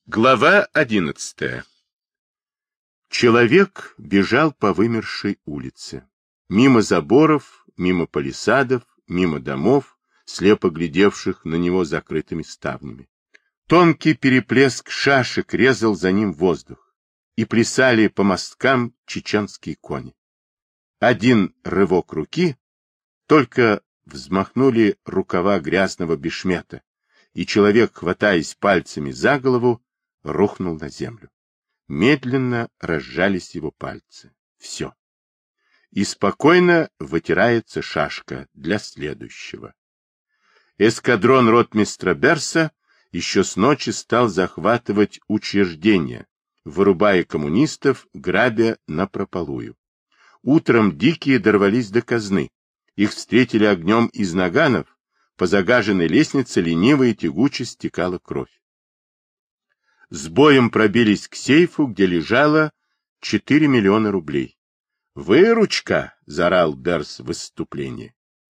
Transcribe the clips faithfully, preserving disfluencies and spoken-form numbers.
Глава одиннадцатая. Человек бежал по вымершей улице. Мимо заборов, мимо палисадов, мимо домов, слепо глядевших на него закрытыми ставнями. Тонкий переплеск шашек резал за ним воздух, и плясали по мосткам чеченские кони. Один рывок руки, только взмахнули рукава грязного бешмета, и человек, хватаясь пальцами за голову, рухнул на землю. Медленно разжались его пальцы. Все. И спокойно вытирается шашка для следующего. Эскадрон ротмистра Берса еще с ночи стал захватывать учреждения, вырубая коммунистов, грабя напропалую. Утром дикие дорвались до казны. Их встретили огнем из наганов, по загаженной лестнице лениво и тягуче стекала кровь. С боем пробились к сейфу, где лежало четыре миллиона рублей. «Выручка!» — заорал Берс в выступлении.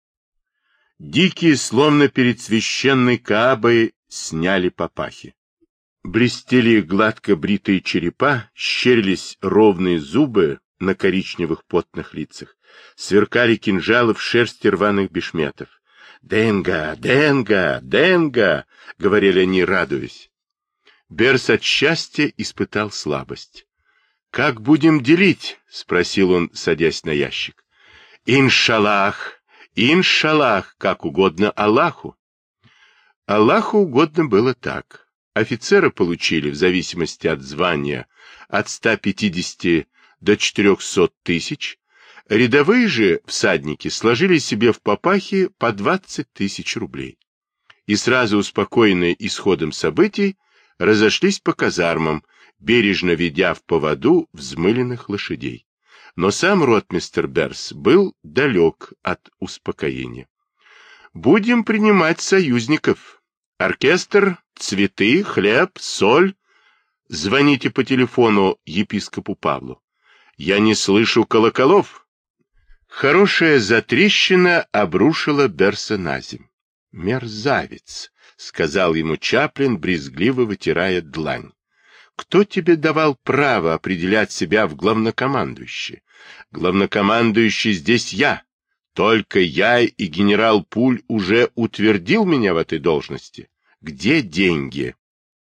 Дикие, словно перед священной Каабой, сняли папахи. Блестели гладко бритые черепа, щерились ровные зубы на коричневых потных лицах, сверкали кинжалы в шерсти рваных бешметов. «Денга! Денга! Денга!» — говорили они, радуясь. Берс от счастья испытал слабость. «Как будем делить?» — спросил он, садясь на ящик. «Иншаллах! Иншаллах! Как угодно Аллаху!» Аллаху угодно было так. Офицеры получили, в зависимости от звания, от ста пятидесяти до четырехсот тысяч, рядовые же всадники сложили себе в папахи по двадцать тысяч рублей. И сразу успокоенные исходом событий, разошлись по казармам, бережно ведя в поводу взмыленных лошадей. Но сам ротмистр Берс был далек от успокоения. «Будем принимать союзников. Оркестр, цветы, хлеб, соль. Звоните по телефону епископу Павлу. Я не слышу колоколов». Хорошая затрещина обрушила Берса на земь. «Мерзавец!» — сказал ему Чаплин, брезгливо вытирая длань. «Кто тебе давал право определять себя в главнокомандующий? Главнокомандующий здесь я. Только я и генерал Пуль уже утвердил меня в этой должности. Где деньги?»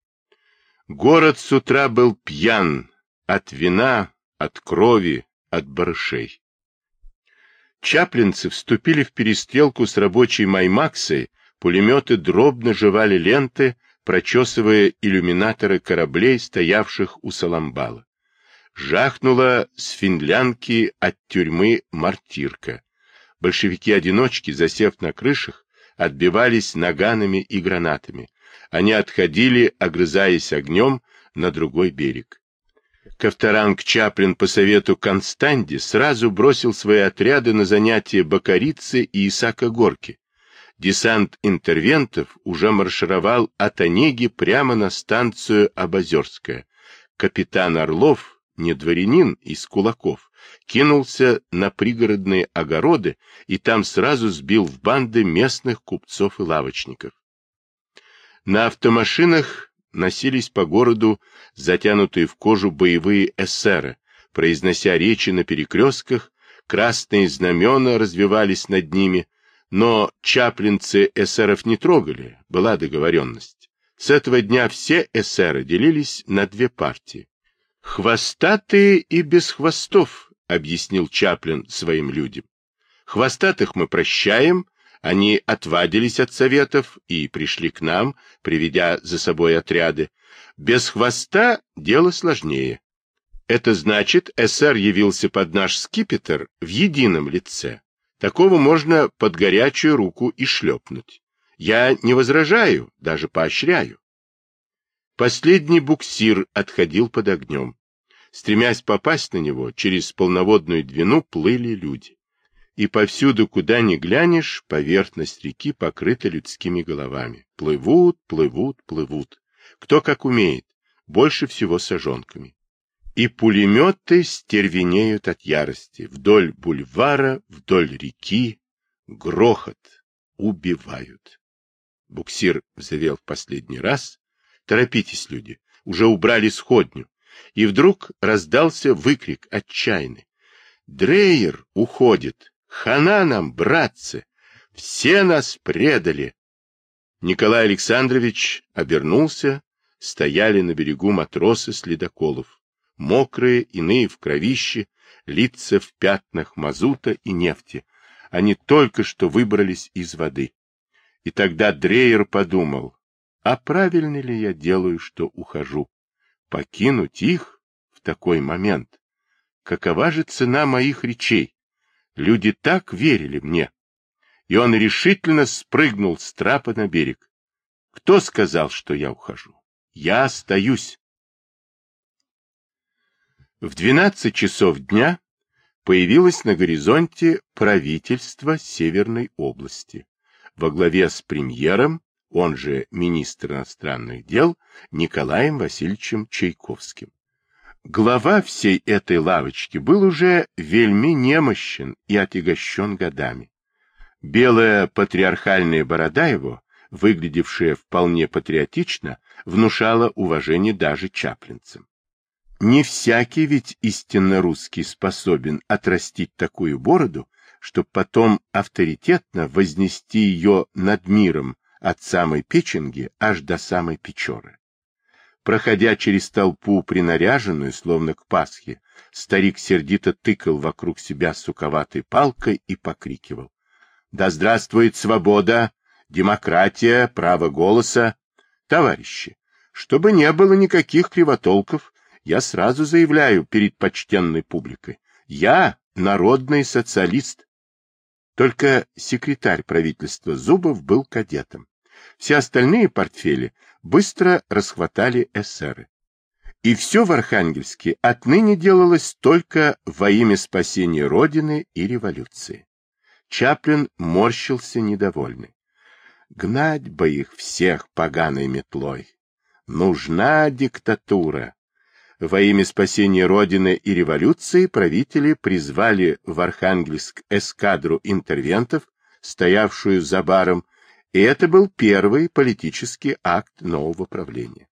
Город с утра был пьян от вина, от крови, от барышей. Чаплинцы вступили в перестрелку с рабочей Маймаксой. Пулеметы дробно жевали ленты, прочесывая иллюминаторы кораблей, стоявших у Саламбала. Жахнула с финлянки от тюрьмы мортирка. Большевики-одиночки, засев на крышах, отбивались наганами и гранатами. Они отходили, огрызаясь огнем, на другой берег. Ковторанг Чаплин по совету Констанди сразу бросил свои отряды на занятия Бакарицы и Исака-Горки. Десант интервентов уже маршировал от Онеги прямо на станцию Абазерская. Капитан Орлов, не дворянин, из кулаков, кинулся на пригородные огороды и там сразу сбил в банды местных купцов и лавочников. На автомашинах носились по городу затянутые в кожу боевые эсеры, произнося речи на перекрестках, красные знамена развивались над ними. Но чаплинцы эсеров не трогали, была договоренность. С этого дня все эсеры делились на две партии. «Хвостатые и без хвостов», — объяснил Чаплин своим людям. «Хвостатых мы прощаем, они отвадились от советов и пришли к нам, приведя за собой отряды. Без хвоста дело сложнее. Это значит, эсер явился под наш скипетр в едином лице. Такого можно под горячую руку и шлепнуть. Я не возражаю, даже поощряю». Последний буксир отходил под огнем. Стремясь попасть на него, через полноводную Двину плыли люди. И повсюду, куда ни глянешь, поверхность реки покрыта людскими головами. Плывут, плывут, плывут. Кто как умеет, больше всего сажонками. И пулеметы стервенеют от ярости. Вдоль бульвара, вдоль реки, грохот, убивают. Буксир взревел в последний раз. Торопитесь, люди, уже убрали сходню, и вдруг раздался выкрик отчаянный. «Дрейер уходит! Хана нам, братцы! Все нас предали!» Николай Александрович обернулся, стояли на берегу матросы с ледоколов, мокрые, иные в кровище, лица в пятнах мазута и нефти. Они только что выбрались из воды. И тогда Дрейер подумал, а правильно ли я делаю, что ухожу? Покинуть их в такой момент? Какова же цена моих речей? Люди так верили мне. И он решительно спрыгнул с трапа на берег. Кто сказал, что я ухожу? Я остаюсь. В двенадцать часов дня появилось на горизонте правительство Северной области во главе с премьером, он же министр иностранных дел, Николаем Васильевичем Чайковским. Глава всей этой лавочки был уже вельми немощен и отягощен годами. Белая патриархальная борода его, выглядевшая вполне патриотично, внушала уважение даже чаплинцам. Не всякий ведь истинно русский способен отрастить такую бороду, чтобы потом авторитетно вознести ее над миром от самой Печенги аж до самой Печоры. Проходя через толпу принаряженную, словно к Пасхе, старик сердито тыкал вокруг себя суковатой палкой и покрикивал: «Да здравствует свобода, демократия, право голоса! Товарищи, чтобы не было никаких кривотолков, я сразу заявляю перед почтенной публикой: я народный социалист». Только секретарь правительства Зубов был кадетом. Все остальные портфели быстро расхватали эсеры. И все в Архангельске отныне делалось только во имя спасения Родины и революции. Чаплин морщился недовольный. Гнать бы их всех поганой метлой. Нужна диктатура. Во имя спасения Родины и революции правители призвали в Архангельск эскадру интервентов, стоявшую за баром, и это был первый политический акт нового правления.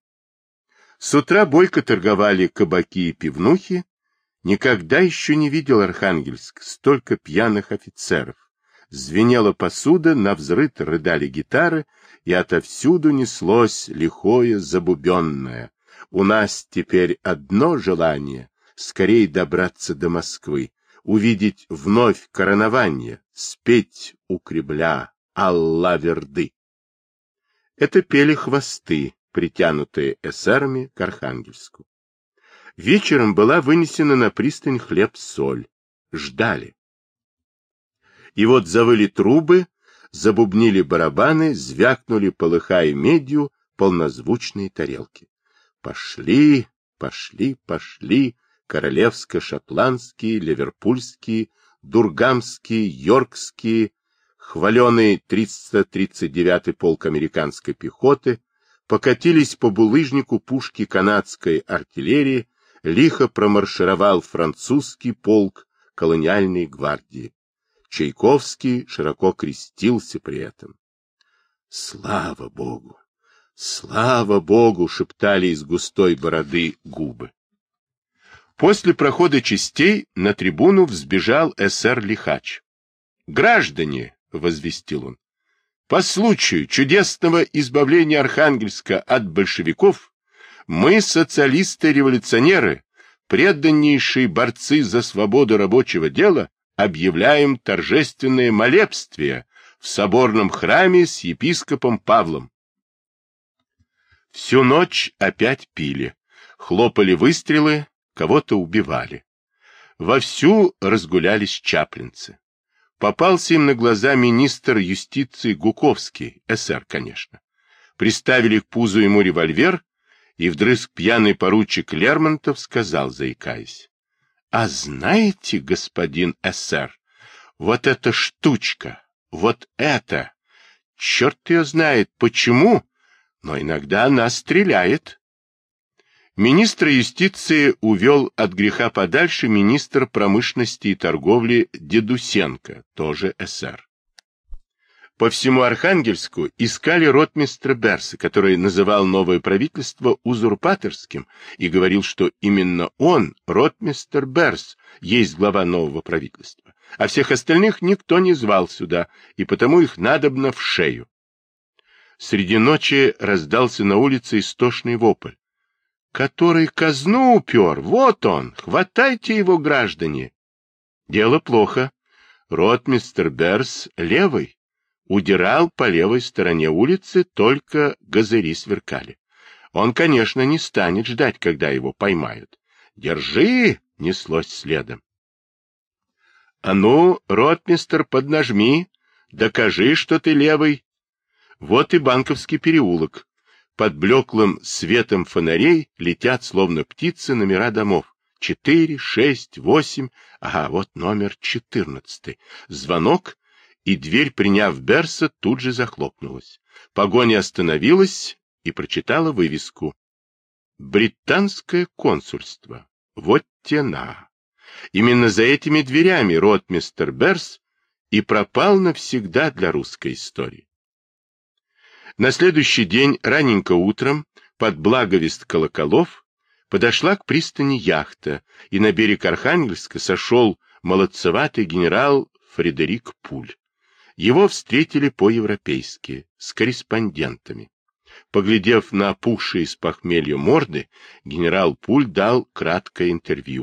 С утра бойко торговали кабаки и пивнухи. Никогда еще не видел Архангельск столько пьяных офицеров. Звенела посуда, навзрыд рыдали гитары, и отовсюду неслось лихое забубенное. У нас теперь одно желание — скорее добраться до Москвы, увидеть вновь коронование, спеть у Кремля «Алла-Верды». Это пели хвосты, притянутые эсерами к Архангельску. Вечером была вынесена на пристань хлеб-соль. Ждали. И вот завыли трубы, забубнили барабаны, звякнули, полыхая медью, полнозвучные тарелки. Пошли, пошли, пошли королевско-шотландские, ливерпульские, дургамские, йоркские, хваленый триста тридцать девятый полк американской пехоты, покатились по булыжнику пушки канадской артиллерии, лихо промаршировал французский полк колониальной гвардии. Чайковский широко крестился при этом. «Слава Богу! Слава Богу!» — шептали из густой бороды губы. После прохода частей на трибуну взбежал эсер Лихач. «Граждане!» — возвестил он. «По случаю чудесного избавления Архангельска от большевиков мы, социалисты-революционеры, преданнейшие борцы за свободу рабочего дела, объявляем торжественное молебствие в соборном храме с епископом Павлом». Всю ночь опять пили, хлопали выстрелы, кого-то убивали. Вовсю разгулялись чаплинцы. Попался им на глаза министр юстиции Гуковский, эсер, конечно. Приставили к пузу ему револьвер, и вдрызг пьяный поручик Лермонтов сказал, заикаясь: «А знаете, господин эсер, вот эта штучка, вот это, черт ее знает почему, но иногда она стреляет». Министра юстиции увел от греха подальше министр промышленности и торговли Дедусенко, тоже эсер. По всему Архангельску искали ротмистра Берса, который называл новое правительство узурпаторским и говорил, что именно он, ротмистр Берс, есть глава нового правительства, а всех остальных никто не звал сюда, и потому их надобно в шею. Среди ночи раздался на улице истошный вопль. «Который казну упер! Вот он! Хватайте его, граждане!» Дело плохо. Ротмистр Берс левый. Удирал по левой стороне улицы, только газыри сверкали. Он, конечно, не станет ждать, когда его поймают. «Держи!» — неслось следом. «А ну, ротмистр, поднажми, докажи, что ты левый». Вот и Банковский переулок. Под блеклым светом фонарей летят, словно птицы, номера домов. Четыре, шесть, восемь. Ага, вот номер четырнадцатый. Звонок, и дверь, приняв Берса, тут же захлопнулась. Погоня остановилась и прочитала вывеску. «Британское консульство. Вот тена». Именно за этими дверями ротмистр Берс и пропал навсегда для русской истории. На следующий день, раненько утром, под благовест колоколов, подошла к пристани яхта, и на берег Архангельска сошел молодцеватый генерал Фредерик Пуль. Его встретили по-европейски, с корреспондентами. Поглядев на опухшие с похмелья морды, генерал Пуль дал краткое интервью.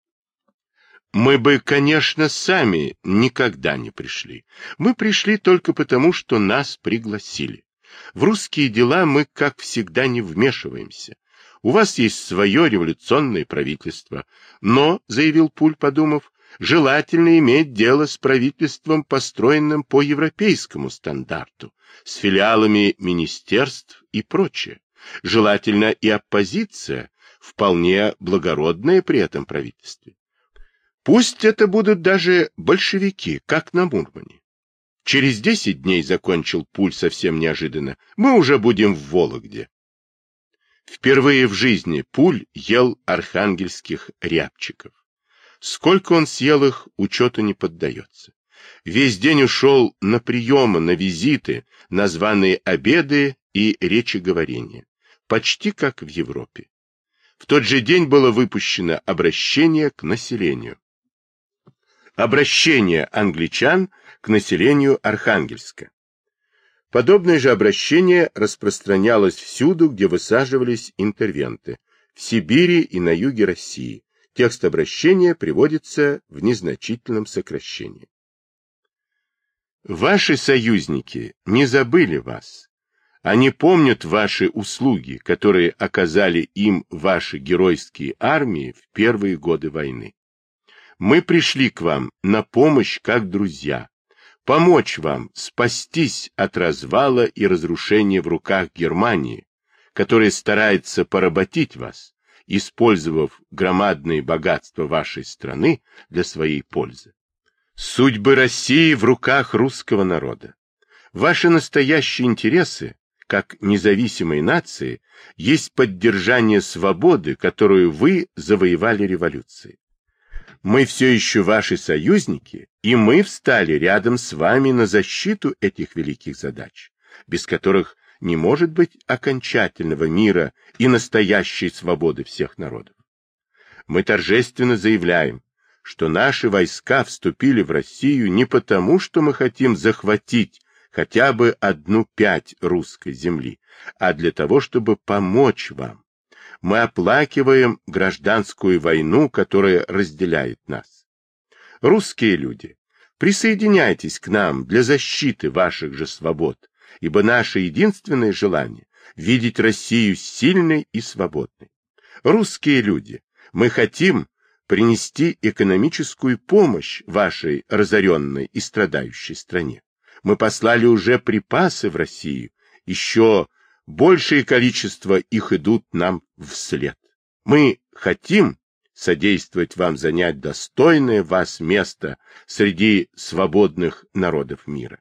«Мы бы, конечно, сами никогда не пришли. Мы пришли только потому, что нас пригласили. В русские дела мы, как всегда, не вмешиваемся. У вас есть свое революционное правительство. Но, — заявил Пуль, подумав, — желательно иметь дело с правительством, построенным по европейскому стандарту, с филиалами министерств и прочее. Желательно и оппозиция, вполне благородная при этом правительстве. Пусть это будут даже большевики, как на Мурмане. Через десять дней, — закончил Пуль совсем неожиданно, — мы уже будем в Вологде. Впервые в жизни Пуль ел архангельских рябчиков. Сколько он съел их, учету не поддается. Весь день ушел на приемы, на визиты, на званые обеды и речеговорения. Почти как в Европе. В тот же день было выпущено обращение к населению. Обращение англичан к населению Архангельска. Подобное же обращение распространялось всюду, где высаживались интервенты, в Сибири и на юге России. Текст обращения приводится в незначительном сокращении. Ваши союзники не забыли вас. Они помнят ваши услуги, которые оказали им ваши геройские армии в первые годы войны. Мы пришли к вам на помощь как друзья, помочь вам спастись от развала и разрушения в руках Германии, которая старается поработить вас, использовав громадные богатства вашей страны для своей пользы. Судьбы России в руках русского народа. Ваши настоящие интересы, как независимой нации, есть поддержание свободы, которую вы завоевали революцией. Мы все еще ваши союзники, и мы встали рядом с вами на защиту этих великих задач, без которых не может быть окончательного мира и настоящей свободы всех народов. Мы торжественно заявляем, что наши войска вступили в Россию не потому, что мы хотим захватить хотя бы одну пять русской земли, а для того, чтобы помочь вам. Мы оплакиваем гражданскую войну, которая разделяет нас. Русские люди, присоединяйтесь к нам для защиты ваших же свобод, ибо наше единственное желание — видеть Россию сильной и свободной. Русские люди, мы хотим принести экономическую помощь вашей разоренной и страдающей стране. Мы послали уже припасы в Россию, еще большее количество их идут нам вслед. Мы хотим содействовать вам занять достойное вас место среди свободных народов мира.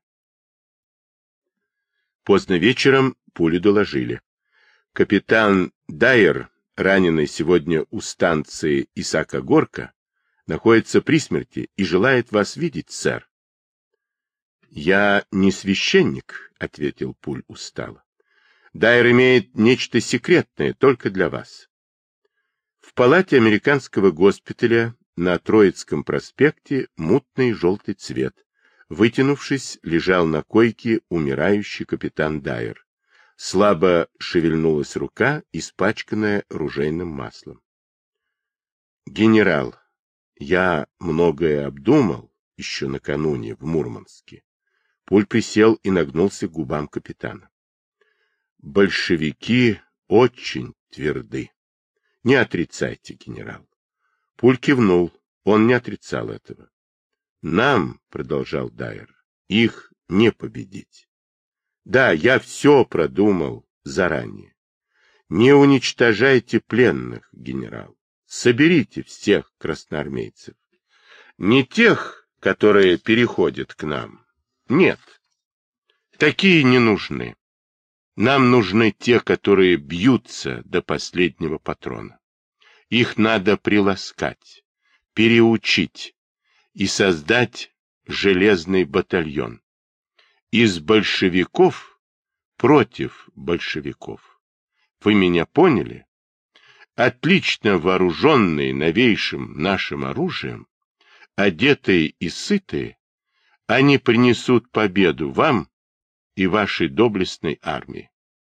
Поздно вечером Пулю доложили. Капитан Дайер, раненый сегодня у станции Исака-Горка, находится при смерти и желает вас видеть, сэр. Я не священник, — ответил Пуль устало. Дайер имеет нечто секретное только для вас. В палате американского госпиталя на Троицком проспекте мутный желтый цвет. Вытянувшись, лежал на койке умирающий капитан Дайер. Слабо шевельнулась рука, испачканная ружейным маслом. Генерал, я многое обдумал еще накануне в Мурманске. Пуль присел и нагнулся к губам капитана. Большевики очень тверды. Не отрицайте, генерал. Пуль кивнул, он не отрицал этого. Нам, продолжал Дайер, их не победить. Да, я все продумал заранее. Не уничтожайте пленных, генерал. Соберите всех красноармейцев. Не тех, которые переходят к нам. Нет. Такие не нужны. Нам нужны те, которые бьются до последнего патрона. Их надо приласкать, переучить и создать железный батальон. Из большевиков против большевиков. Вы меня поняли? Отлично вооруженные новейшим нашим оружием, одетые и сытые, они принесут победу вам и вашей доблестной армии.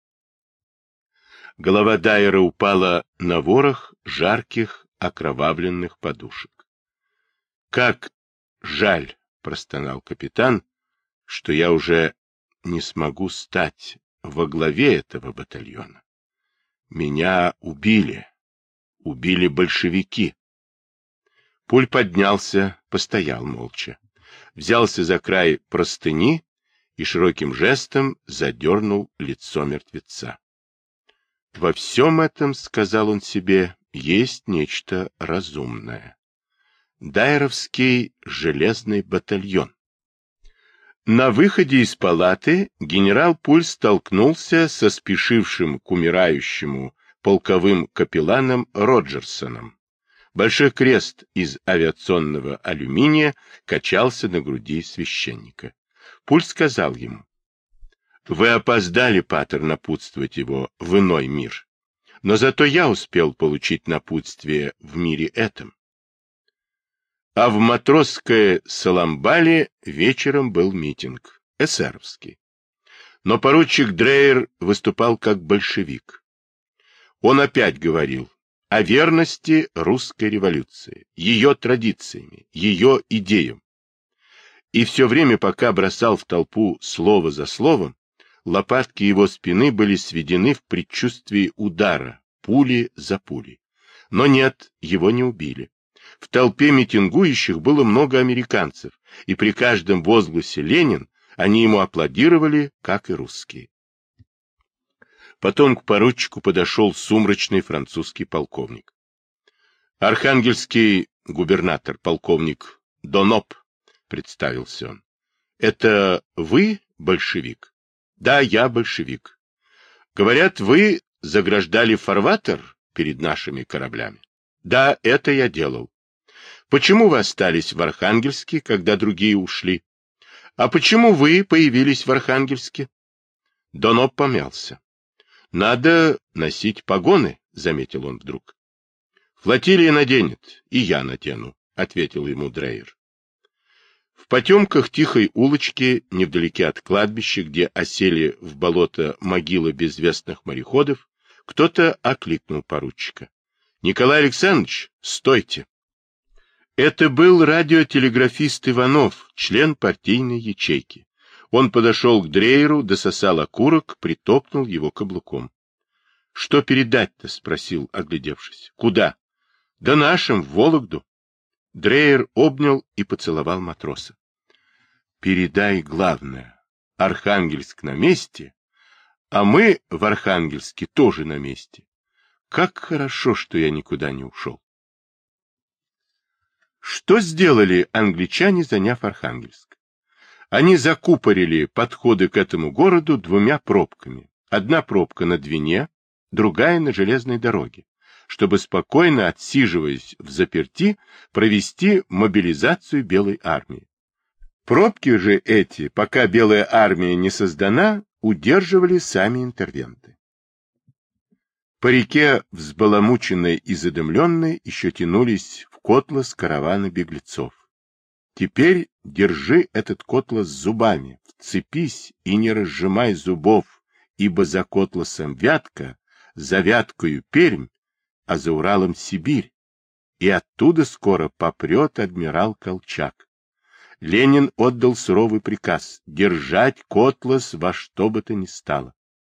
Голова Дайера упала на ворох жарких окровавленных подушек. Как жаль, простонал капитан, что я уже не смогу стать во главе этого батальона. Меня убили, убили большевики. Пуль поднялся, постоял молча, взялся за край простыни и широким жестом задернул лицо мертвеца. Во всем этом, сказал он себе, есть нечто разумное. Дайеровский железный батальон. На выходе из палаты генерал Пуль столкнулся со спешившим к умирающему полковым капелланом Роджерсоном. Большой крест из авиационного алюминия качался на груди священника. Пуль сказал ему: «Вы опоздали, патер, напутствовать его в иной мир, но зато я успел получить напутствие в мире этом». А в матросской Саламбале вечером был митинг, эсеровский. Но поручик Дрейер выступал как большевик. Он опять говорил о верности русской революции, ее традициями, ее идеям. И все время, пока бросал в толпу слово за словом, лопатки его спины были сведены в предчувствии удара, пули за пулей. Но нет, его не убили. В толпе митингующих было много американцев, и при каждом возгласе «Ленин» они ему аплодировали, как и русские. Потом к поручику подошел сумрачный французский полковник. Архангельский губернатор, полковник Доноп, представился он. Это вы большевик? Да, я большевик. Говорят, вы заграждали фарватер перед нашими кораблями? Да, это я делал. Почему вы остались в Архангельске, когда другие ушли? А почему вы появились в Архангельске? Доноп помялся. Надо носить погоны, заметил он вдруг. Флотилия наденет, и я надену, ответил ему Дрейер. В потемках тихой улочки, невдалеке от кладбища, где осели в болото могилы безвестных мореходов, кто-то окликнул поручика. — Николай Александрович, стойте! Это был радиотелеграфист Иванов, член партийной ячейки. Он подошел к Дрейеру, дососал окурок, притопнул его каблуком. — Что передать-то? — спросил, оглядевшись. — Куда? — Да нашим, в Вологду. Дрейер обнял и поцеловал матроса. — Передай главное. Архангельск на месте, а мы в Архангельске тоже на месте. Как хорошо, что я никуда не ушел. Что сделали англичане, заняв Архангельск? Они закупорили подходы к этому городу двумя пробками. Одна пробка на Двине, другая на железной дороге, чтобы спокойно, отсиживаясь в заперти, провести мобилизацию Белой армии. Пробки же эти, пока Белая армия не создана, удерживали сами интервенты. По реке, взбаламученной и задымленной, еще тянулись в котлас караваны беглецов. Теперь держи этот котлас зубами, вцепись и не разжимай зубов, ибо за котласом Вятка, за Вяткою Пермь, а за Уралом Сибирь, и оттуда скоро попрет адмирал Колчак. Ленин отдал суровый приказ держать котлас во что бы то ни стало.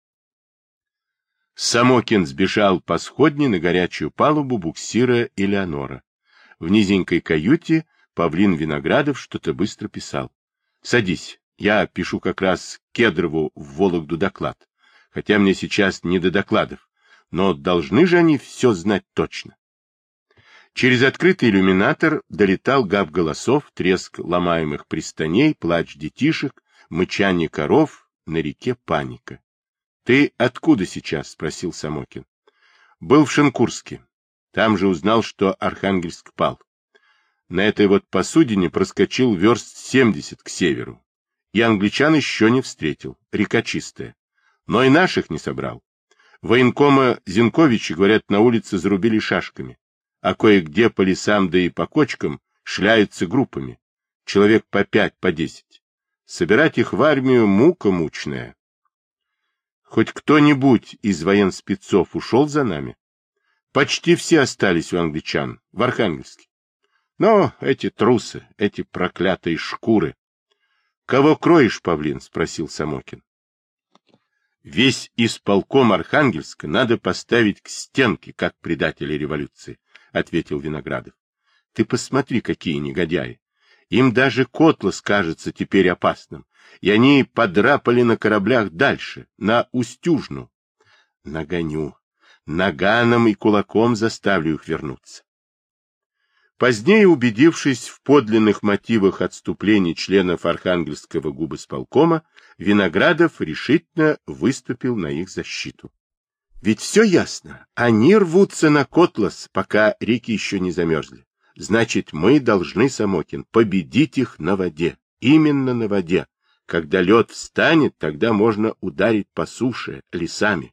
Самокин сбежал по сходне на горячую палубу буксира Элеонора. В низенькой каюте павлин Виноградов что-то быстро писал. — Садись, я пишу как раз Кедрову в Вологду доклад, хотя мне сейчас не до докладов, но должны же они все знать точно. Через открытый иллюминатор долетал гав голосов, треск ломаемых пристаней, плач детишек, мычание коров, на реке паника. — Ты откуда сейчас? — спросил Самокин. — Был в Шенкурске. Там же узнал, что Архангельск пал. На этой вот посудине проскочил верст семьдесят к северу. И англичан еще не встретил. Река чистая. Но и наших не собрал. Военкома Зинковича, говорят, на улице зарубили шашками. А кое-где по лесам да и по кочкам шляются группами. Человек по пять, по десять. Собирать их в армию мука мучная. Хоть кто-нибудь из военспецов ушел за нами? Почти все остались у англичан, в Архангельске. Но эти трусы, эти проклятые шкуры. — Кого кроешь, павлин? — спросил Самокин. — Весь исполком Архангельска надо поставить к стенке, как предатели революции, — ответил Виноградов. — Ты посмотри, какие негодяи. Им даже котлас кажется теперь опасным, и они подрапали на кораблях дальше, на Устюжну. Нагоню. Наганом и кулаком заставлю их вернуться. Позднее, убедившись в подлинных мотивах отступлений членов Архангельского губисполкома, Виноградов решительно выступил на их защиту. Ведь все ясно, они рвутся на котлас, пока реки еще не замерзли. Значит, мы должны, Самокин, победить их на воде, именно на воде. Когда лед встанет, тогда можно ударить по суше, лесами.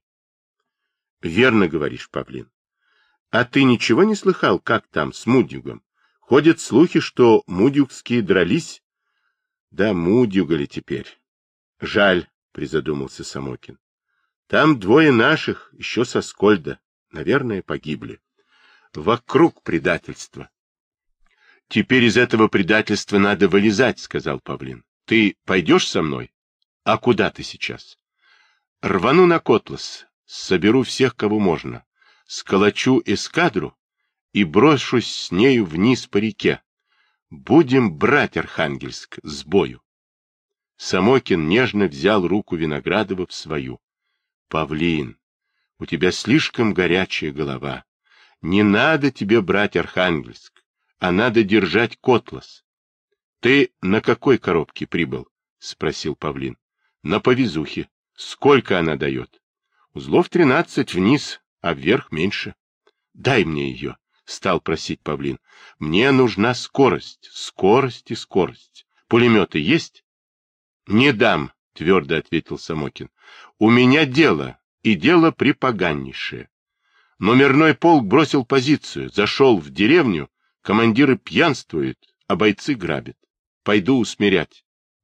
Верно говоришь, павлин. А ты ничего не слыхал, как там с Мудюгом? Ходят слухи, что мудюгские дрались. Да мудюгали теперь. Жаль, призадумался Самокин. Там двое наших, еще со Скольда, наверное, погибли. Вокруг предательства. Теперь из этого предательства надо вылезать, сказал павлин. Ты пойдешь со мной? А куда ты сейчас? Рвану на котлас, соберу всех, кого можно. Сколочу эскадру и брошусь с нею вниз по реке. Будем брать Архангельск с бою. Самокин нежно взял руку Виноградова в свою. — Павлин, у тебя слишком горячая голова. Не надо тебе брать Архангельск, а надо держать котлас. — Ты на какой коробке прибыл? — спросил павлин. — На повезухе. Сколько она дает? — Узлов тринадцать вниз, а вверх меньше. — Дай мне ее, — стал просить павлин. — Мне нужна скорость, скорость и скорость. Пулеметы есть? — Не дам, — твердо ответил Самокин. — У меня дело, и дело припоганнейшее. Номерной полк бросил позицию, зашел в деревню, командиры пьянствуют, а бойцы грабят. Пойду усмирять.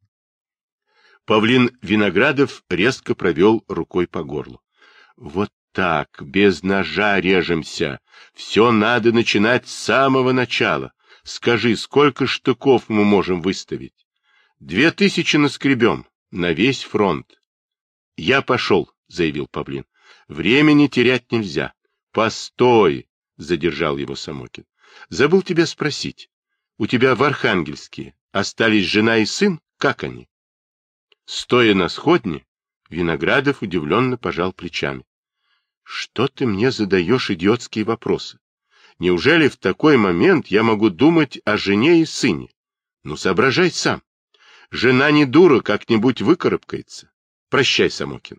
Павлин Виноградов резко провел рукой по горлу. — Вот так, без ножа режемся. Все надо начинать с самого начала. Скажи, сколько штыков мы можем выставить? Две тысячи наскребем на весь фронт. Я пошел, заявил павлин. Времени терять нельзя. Постой, задержал его Самокин. Забыл тебя спросить. У тебя в Архангельске остались жена и сын? Как они? Стоя на сходне, Виноградов удивленно пожал плечами. Что ты мне задаешь идиотские вопросы? Неужели в такой момент я могу думать о жене и сыне? Ну, соображай сам. Жена не дура, как-нибудь выкарабкается. Прощай, Самокин.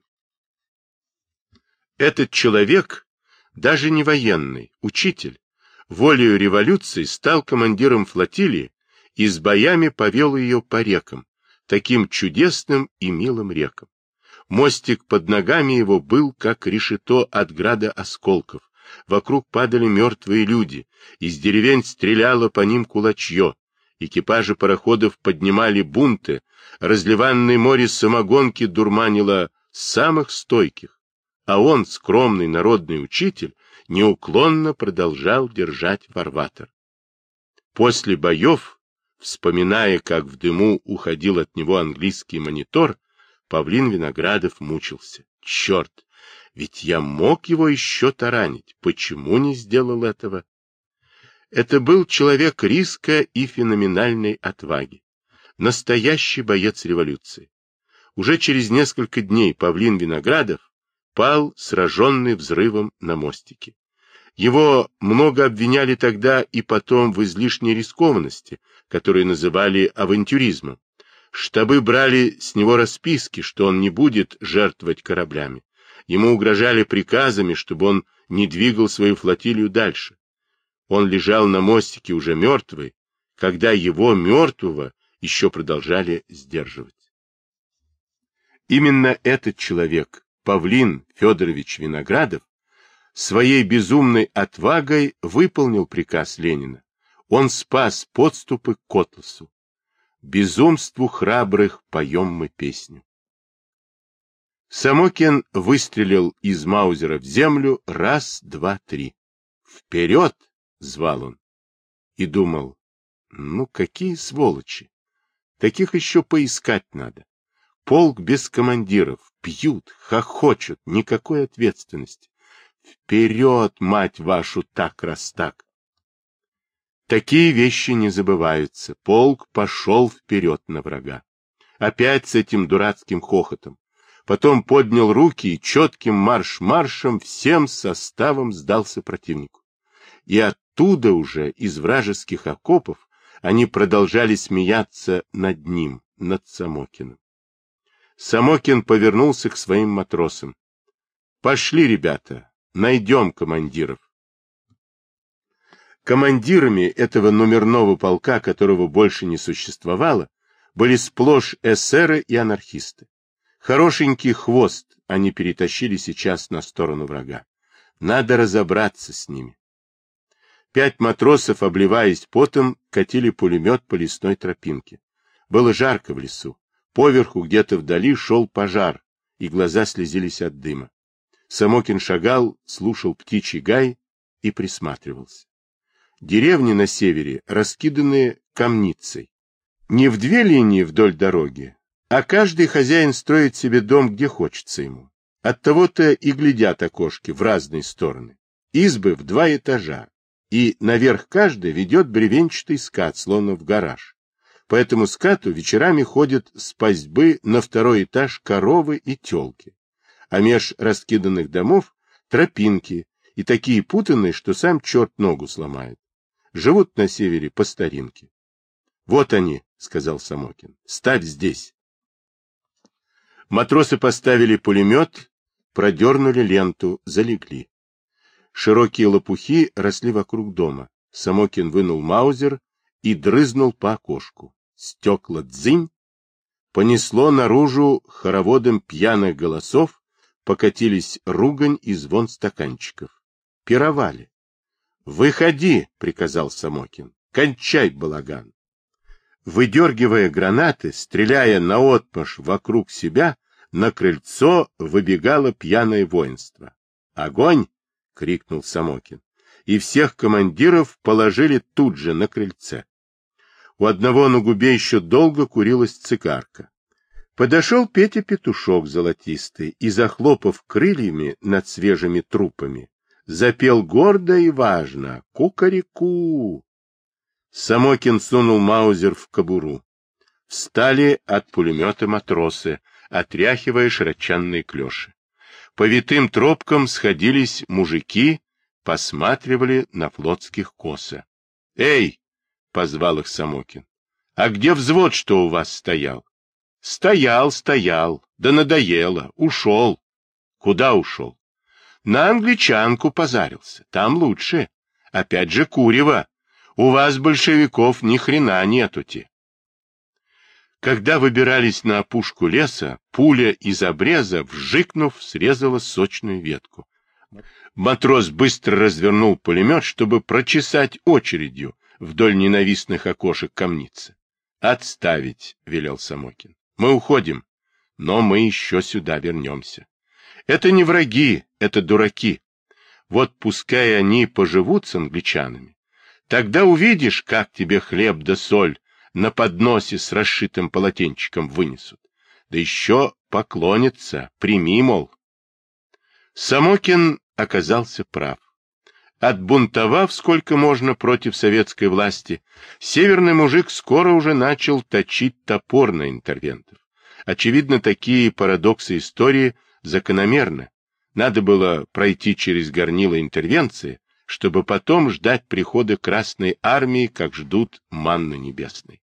Этот человек, даже не военный, учитель, волею революции стал командиром флотилии и с боями повел ее по рекам, таким чудесным и милым рекам. Мостик под ногами его был, как решето от града осколков. Вокруг падали мертвые люди, из деревень стреляло по ним кулачье. Экипажи пароходов поднимали бунты, разливанное море самогонки дурманило самых стойких, а он, скромный народный учитель, неуклонно продолжал держать фарватер. После боев, вспоминая, как в дыму уходил от него английский монитор, павлин Виноградов мучился. Черт, ведь я мог его еще таранить, почему не сделал этого? Это был человек риска и феноменальной отваги, настоящий боец революции. Уже через несколько дней павлин Виноградов пал, сраженный взрывом на мостике. Его много обвиняли тогда и потом в излишней рискованности, которую называли авантюризмом. Штабы брали с него расписки, что он не будет жертвовать кораблями. Ему угрожали приказами, чтобы он не двигал свою флотилию дальше. Он лежал на мостике уже мертвый, когда его, мертвого, еще продолжали сдерживать. Именно этот человек, Павлин Федорович Виноградов, своей безумной отвагой выполнил приказ Ленина. Он спас подступы к Котласу. Безумству храбрых поем мы песню. Самокин выстрелил из маузера в землю раз, два, три. «Вперед!» — звал он. И думал, ну какие сволочи! Таких еще поискать надо. Полк без командиров, пьют, хохочут, никакой ответственности. Вперед, мать вашу, так раз так! Такие вещи не забываются. Полк пошел вперед на врага. Опять с этим дурацким хохотом. Потом поднял руки и четким марш-маршем всем составом сдался противнику. И оттуда уже, из вражеских окопов, они продолжали смеяться над ним, над Самокиным. Самокин повернулся к своим матросам. «Пошли, ребята, найдем командиров». Командирами этого номерного полка, которого больше не существовало, были сплошь эсеры и анархисты. Хорошенький хвост они перетащили сейчас на сторону врага. Надо разобраться с ними. Пять матросов, обливаясь потом, катили пулемет по лесной тропинке. Было жарко в лесу. Поверху где-то вдали шел пожар, и глаза слезились от дыма. Самокин шагал, слушал птичий гай и присматривался. Деревни на севере раскиданы камницей. Не в две линии вдоль дороги, а каждый хозяин строит себе дом, где хочется ему. Оттого-то и глядят окошки в разные стороны. Избы в два этажа, и наверх каждой ведет бревенчатый скат, словно в гараж. По этому скату вечерами ходят с пастьбы на второй этаж коровы и телки. А меж раскиданных домов тропинки, и такие путанные, что сам черт ногу сломает. Живут на севере по старинке. — Вот они, — сказал Самокин, — ставь здесь. Матросы поставили пулемет, продернули ленту, залегли. Широкие лопухи росли вокруг дома. Самокин вынул маузер и дрызнул по окошку. Стекла дзынь. Понесло наружу хороводом пьяных голосов, покатились ругань и звон стаканчиков. Пировали. «Выходи!» — приказал Самокин. «Кончай балаган!» Выдергивая гранаты, стреляя наотмашь вокруг себя, на крыльцо выбегало пьяное воинство. «Огонь!» — крикнул Самокин. И всех командиров положили тут же на крыльце. У одного на губе еще долго курилась цигарка. Подошел Петя-петушок золотистый и, захлопав крыльями над свежими трупами, запел гордо и важно «Кукареку». Самокин сунул маузер в кобуру. Встали от пулемета матросы, отряхивая широченные клеши. По витым тропкам сходились мужики, посматривали на флотских коса. — Эй! — позвал их Самокин. — А где взвод, что у вас стоял? — Стоял, стоял, да надоело, ушел. — Куда ушел? — На англичанку позарился, там лучше. Опять же курево. У вас, большевиков, ни хрена нетути. Когда выбирались на опушку леса, пуля из обреза, вжикнув, срезала сочную ветку. Матрос быстро развернул пулемет, чтобы прочесать очередью вдоль ненавистных окошек камницы. «Отставить», — велел Самокин. «Мы уходим, но мы еще сюда вернемся. Это не враги, это дураки. Вот пускай они поживут с англичанами. Тогда увидишь, как тебе хлеб да соль на подносе с расшитым полотенчиком вынесут. Да еще поклонятся, прими, мол». Самокин оказался прав. Отбунтовав сколько можно против советской власти, северный мужик скоро уже начал точить топор на интервентов. Очевидно, такие парадоксы истории закономерны. Надо было пройти через горнило интервенции, чтобы потом ждать прихода Красной Армии, как ждут манны небесной.